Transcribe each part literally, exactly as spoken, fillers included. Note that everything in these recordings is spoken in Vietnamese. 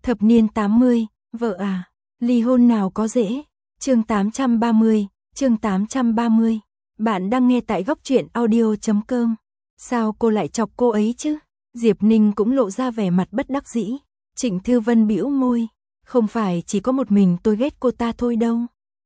Thập niên tám mươi, vợ à, ly hôn nào có dễ. Chương tám trăm ba mươi, chương tám trăm ba mươi. Bạn đang nghe tại góc truyện audio chấm com. Sao cô lại chọc cô ấy chứ? Diệp Ninh cũng lộ ra vẻ mặt bất đắc dĩ. Trịnh Thư Vân bĩu môi, không phải chỉ có một mình tôi ghét cô ta thôi đâu.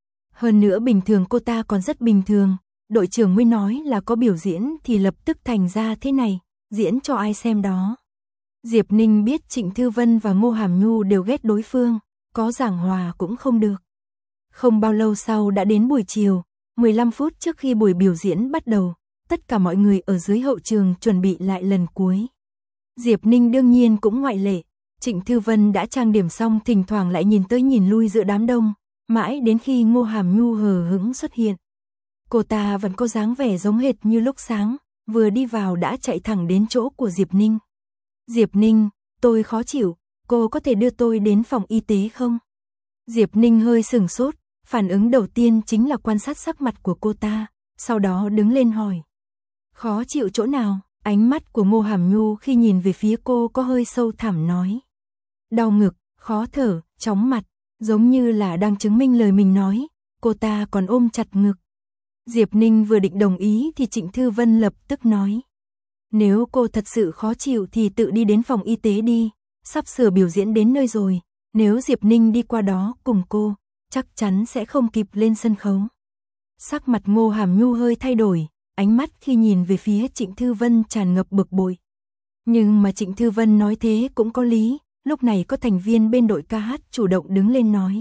Hơn nữa bình thường cô ta còn rất bình thường, đội trưởng mới nói là có biểu diễn thì lập tức thành ra thế này, diễn cho ai xem đó. Diệp Ninh biết Trịnh Thư Vân và Ngô Hàm Nhu đều ghét đối phương, có giảng hòa cũng không được. Không bao lâu sau đã đến buổi chiều, mười lăm phút trước khi buổi biểu diễn bắt đầu, tất cả mọi người ở dưới hậu trường chuẩn bị lại lần cuối. Diệp Ninh đương nhiên cũng ngoại lệ, Trịnh Thư Vân đã trang điểm xong thỉnh thoảng lại nhìn tới nhìn lui giữa đám đông, mãi đến khi Ngô Hàm Nhu hờ hững xuất hiện. Cô ta vẫn có dáng vẻ giống hệt như lúc sáng, vừa đi vào đã chạy thẳng đến chỗ của Diệp Ninh. Diệp Ninh, tôi khó chịu, cô có thể đưa tôi đến phòng y tế không? Diệp Ninh hơi sửng sốt, phản ứng đầu tiên chính là quan sát sắc mặt của cô ta, sau đó đứng lên hỏi. Khó chịu chỗ nào? Ánh mắt của Ngô Hàm Nhu khi nhìn về phía cô có hơi sâu thẳm nói. Đau ngực, khó thở, chóng mặt, giống như là đang chứng minh lời mình nói, cô ta còn ôm chặt ngực. Diệp Ninh vừa định đồng ý thì Trịnh Thư Vân lập tức nói. Nếu cô thật sự khó chịu thì tự đi đến phòng y tế đi, sắp sửa biểu diễn đến nơi rồi, nếu Diệp Ninh đi qua đó cùng cô, chắc chắn sẽ không kịp lên sân khấu. Sắc mặt Ngô Hàm Nhu hơi thay đổi, ánh mắt khi nhìn về phía Trịnh Thư Vân tràn ngập bực bội. Nhưng mà Trịnh Thư Vân nói thế cũng có lý, lúc này có thành viên bên đội ca hát chủ động đứng lên nói.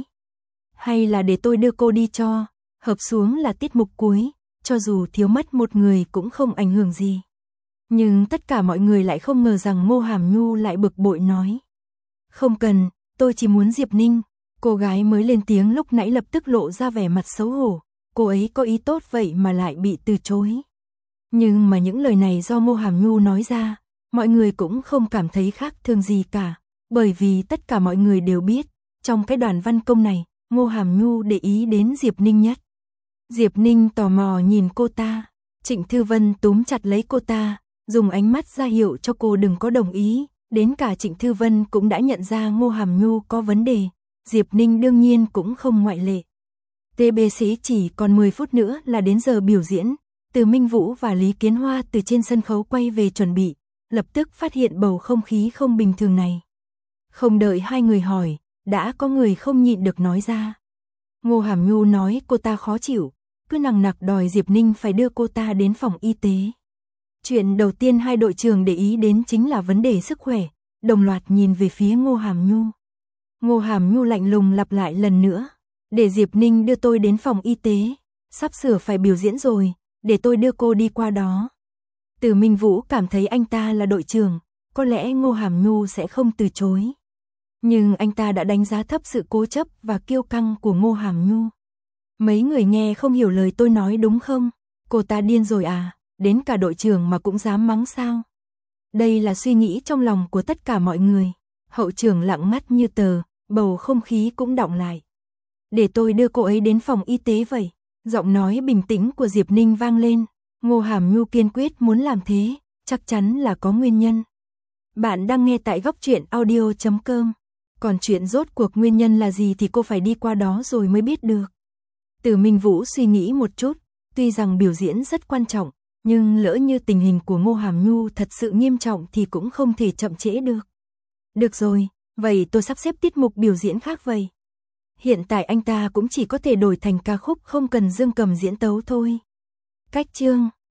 Hay là để tôi đưa cô đi cho, hợp xuống là tiết mục cuối, cho dù thiếu mất một người cũng không ảnh hưởng gì. Nhưng tất cả mọi người lại không ngờ rằng Ngô Hàm Nhu lại bực bội nói. Không cần, tôi chỉ muốn Diệp Ninh. Cô gái mới lên tiếng lúc nãy lập tức lộ ra vẻ mặt xấu hổ, cô ấy có ý tốt vậy mà lại bị từ chối. Nhưng mà những lời này do Ngô Hàm Nhu nói ra, mọi người cũng không cảm thấy khác thường gì cả, bởi vì tất cả mọi người đều biết, trong cái đoàn văn công này, Ngô Hàm Nhu để ý đến Diệp Ninh nhất. Diệp Ninh tò mò nhìn cô ta, Trịnh Thư Vân túm chặt lấy cô ta, dùng ánh mắt ra hiệu cho cô đừng có đồng ý, đến cả Trịnh Thư Vân cũng đã nhận ra Ngô Hàm Nhu có vấn đề, Diệp Ninh đương nhiên cũng không ngoại lệ. tê bê xê chỉ còn mười phút nữa là đến giờ biểu diễn, Từ Minh Vũ và Lý Kiến Hoa từ trên sân khấu quay về chuẩn bị, lập tức phát hiện bầu không khí không bình thường này. Không đợi hai người hỏi, đã có người không nhịn được nói ra. Ngô Hàm Nhu nói cô ta khó chịu, cứ nằng nặc đòi Diệp Ninh phải đưa cô ta đến phòng y tế. Chuyện đầu tiên hai đội trưởng để ý đến chính là vấn đề sức khỏe, đồng loạt nhìn về phía Ngô Hàm Nhu. Ngô Hàm Nhu lạnh lùng lặp lại lần nữa, để Diệp Ninh đưa tôi đến phòng y tế, sắp sửa phải biểu diễn rồi, để tôi đưa cô đi qua đó. Từ Minh Vũ cảm thấy anh ta là đội trưởng, có lẽ Ngô Hàm Nhu sẽ không từ chối. Nhưng anh ta đã đánh giá thấp sự cố chấp và kiêu căng của Ngô Hàm Nhu. Mấy người nghe không hiểu lời tôi nói đúng không? Cô ta điên rồi à? Đến cả đội trưởng mà cũng dám mắng sao? Đây là suy nghĩ trong lòng của tất cả mọi người. Hậu trưởng lặng ngắt như tờ, bầu không khí cũng đọng lại. Để tôi đưa cô ấy đến phòng y tế vậy. Giọng nói bình tĩnh của Diệp Ninh vang lên. Ngô Hàm Nhu kiên quyết muốn làm thế, chắc chắn là có nguyên nhân. Bạn đang nghe tại góc truyện audio chấm com. Còn chuyện rốt cuộc nguyên nhân là gì thì cô phải đi qua đó rồi mới biết được. Từ Minh Vũ suy nghĩ một chút, tuy rằng biểu diễn rất quan trọng, nhưng lỡ như tình hình của Ngô Hàm Nhu thật sự nghiêm trọng thì cũng không thể chậm trễ được. Được rồi, vậy tôi sắp xếp tiết mục biểu diễn khác vậy. Hiện tại anh ta cũng chỉ có thể đổi thành ca khúc không cần dương cầm diễn tấu thôi. Cách chương